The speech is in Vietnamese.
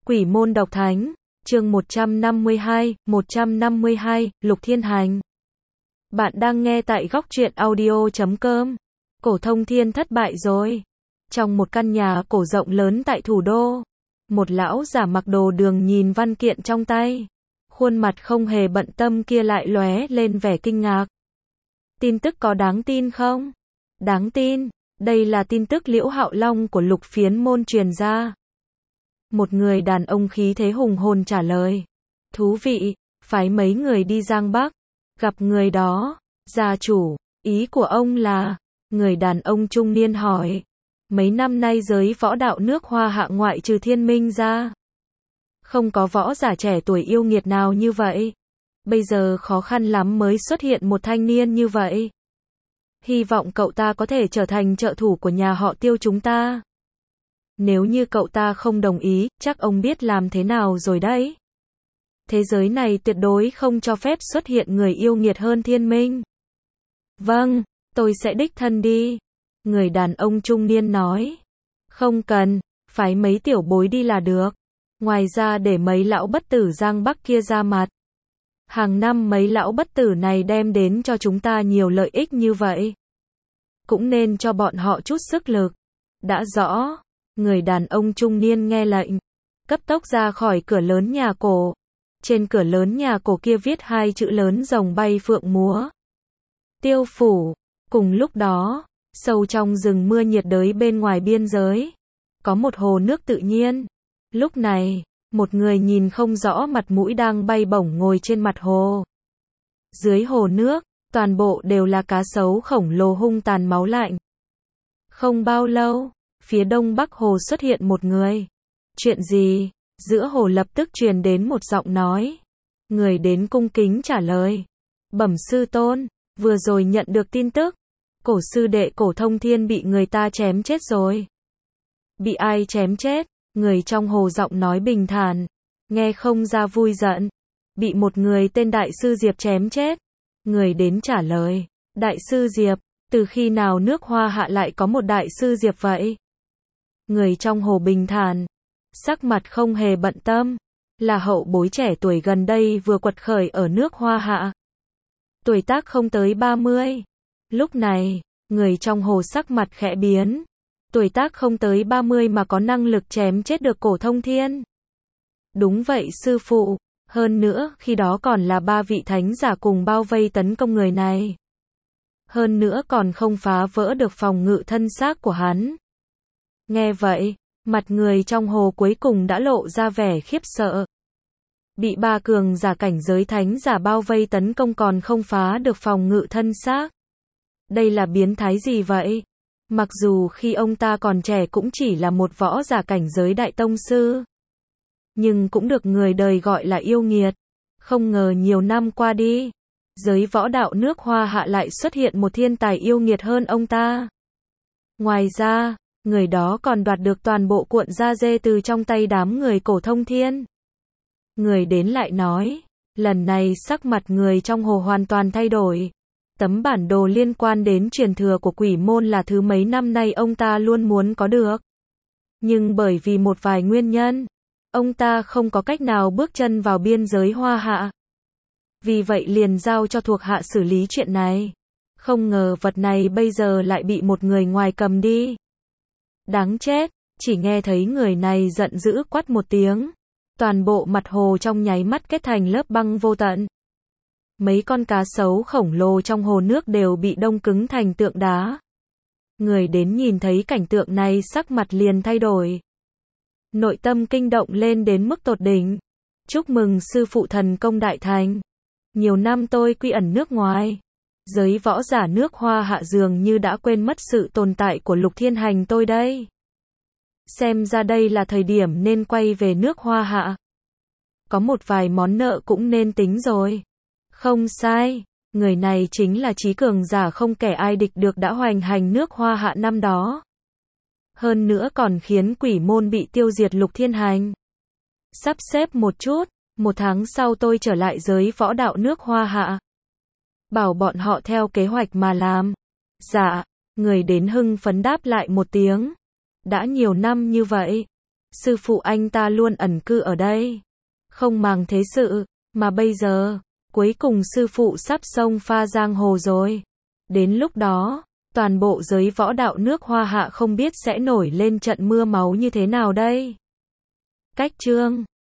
Quỷ môn độc thánh, chương 152, Lục Thiên Hành. Bạn đang nghe tại góc truyện audio.com. Cổ Thông Thiên thất bại rồi. Trong một căn nhà cổ rộng lớn tại thủ đô, một lão giả mặc đồ đường nhìn văn kiện trong tay. Khuôn mặt không hề bận tâm kia lại lóe lên vẻ kinh ngạc. Tin tức có đáng tin không? Đáng tin, đây là tin tức Liễu Hạo Long của Lục Phiến môn truyền ra. Một người đàn ông khí thế hùng hồn trả lời. Thú vị, phái mấy người đi Giang Bắc, gặp người đó. Gia chủ, ý của ông là? Người đàn ông trung niên hỏi. Mấy năm nay giới võ đạo nước Hoa Hạ ngoại trừ Thiên Minh ra, không có võ giả trẻ tuổi yêu nghiệt nào như vậy. Bây giờ khó khăn lắm mới xuất hiện một thanh niên như vậy. Hy vọng cậu ta có thể trở thành trợ thủ của nhà họ Tiêu chúng ta. Nếu như cậu ta không đồng ý, chắc ông biết làm thế nào rồi đấy. Thế giới này tuyệt đối không cho phép xuất hiện người yêu nghiệt hơn Thiên Minh. Vâng, tôi sẽ đích thân đi. Người đàn ông trung niên nói. Không cần, phái mấy tiểu bối đi là được. Ngoài ra để mấy lão bất tử Giang Bắc kia ra mặt. Hàng năm mấy lão bất tử này đem đến cho chúng ta nhiều lợi ích như vậy. Cũng nên cho bọn họ chút sức lực. Đã rõ. Người đàn ông trung niên nghe lệnh, cấp tốc ra khỏi cửa lớn nhà cổ. Trên cửa lớn nhà cổ kia viết hai chữ lớn rồng bay phượng múa. Tiêu phủ. Cùng lúc đó, sâu trong rừng mưa nhiệt đới bên ngoài biên giới, có một hồ nước tự nhiên. Lúc này, một người nhìn không rõ mặt mũi đang bay bổng ngồi trên mặt hồ. Dưới hồ nước, toàn bộ đều là cá sấu khổng lồ hung tàn máu lạnh. Không bao lâu, phía đông bắc hồ xuất hiện một người. Chuyện gì? Giữa hồ lập tức truyền đến một giọng nói. Người đến cung kính trả lời. Bẩm sư tôn, vừa rồi nhận được tin tức. Cổ sư đệ Cổ Thông Thiên bị người ta chém chết rồi. Bị ai chém chết? Người trong hồ giọng nói bình thản. Nghe không ra vui giận. Bị một người tên Đại sư Diệp chém chết. Người đến trả lời. Đại sư Diệp, từ khi nào nước Hoa Hạ lại có một Đại sư Diệp vậy? Người trong hồ bình thản, sắc mặt không hề bận tâm, là hậu bối trẻ tuổi gần đây vừa quật khởi ở nước Hoa Hạ. Tuổi tác không tới 30. Lúc này, người trong hồ sắc mặt khẽ biến. Tuổi tác không tới 30 mà có năng lực chém chết được Cổ Thông Thiên. Đúng vậy sư phụ, hơn nữa khi đó còn là 3 vị thánh giả cùng bao vây tấn công người này. Hơn nữa còn không phá vỡ được phòng ngự thân xác của hắn. Nghe vậy, mặt người trong hồ cuối cùng đã lộ ra vẻ khiếp sợ. Bị 3 cường giả cảnh giới thánh giả bao vây tấn công còn không phá được phòng ngự thân xác. Đây là biến thái gì vậy? Mặc dù khi ông ta còn trẻ cũng chỉ là một võ giả cảnh giới đại tông sư, nhưng cũng được người đời gọi là yêu nghiệt. Không ngờ nhiều năm qua đi, giới võ đạo nước Hoa Hạ lại xuất hiện một thiên tài yêu nghiệt hơn ông ta. Ngoài ra, người đó còn đoạt được toàn bộ cuộn da dê từ trong tay đám người Cổ Thông Thiên. Người đến lại nói, lần này sắc mặt người trong hồ hoàn toàn thay đổi. Tấm bản đồ liên quan đến truyền thừa của quỷ môn là thứ mấy năm nay ông ta luôn muốn có được. Nhưng bởi vì một vài nguyên nhân, ông ta không có cách nào bước chân vào biên giới Hoa Hạ. Vì vậy liền giao cho thuộc hạ xử lý chuyện này. Không ngờ vật này bây giờ lại bị một người ngoài cầm đi. Đáng chết, chỉ nghe thấy người này giận dữ quát một tiếng. Toàn bộ mặt hồ trong nháy mắt kết thành lớp băng vô tận. Mấy con cá sấu khổng lồ trong hồ nước đều bị đông cứng thành tượng đá. Người đến nhìn thấy cảnh tượng này sắc mặt liền thay đổi. Nội tâm kinh động lên đến mức tột đỉnh. Chúc mừng sư phụ thần công đại thành. Nhiều năm tôi quy ẩn nước ngoài. Giới võ giả nước Hoa Hạ dường như đã quên mất sự tồn tại của Lục Thiên Hành tôi đây. Xem ra đây là thời điểm nên quay về nước Hoa Hạ. Có một vài món nợ cũng nên tính rồi. Không sai, người này chính là trí cường giả không kẻ ai địch được đã hoành hành nước Hoa Hạ năm đó. Hơn nữa còn khiến quỷ môn bị tiêu diệt Lục Thiên Hành. Sắp xếp một chút, 1 tháng sau tôi trở lại giới võ đạo nước Hoa Hạ. Bảo bọn họ theo kế hoạch mà làm. Dạ, người đến hưng phấn đáp lại một tiếng. Đã nhiều năm như vậy, Sư phụ anh ta luôn ẩn cư ở đây, không màng thế sự, mà bây giờ, cuối cùng sư phụ sắp xông pha giang hồ rồi. Đến lúc đó, toàn bộ giới võ đạo nước Hoa Hạ không biết sẽ nổi lên trận mưa máu như thế nào đây. Cách chương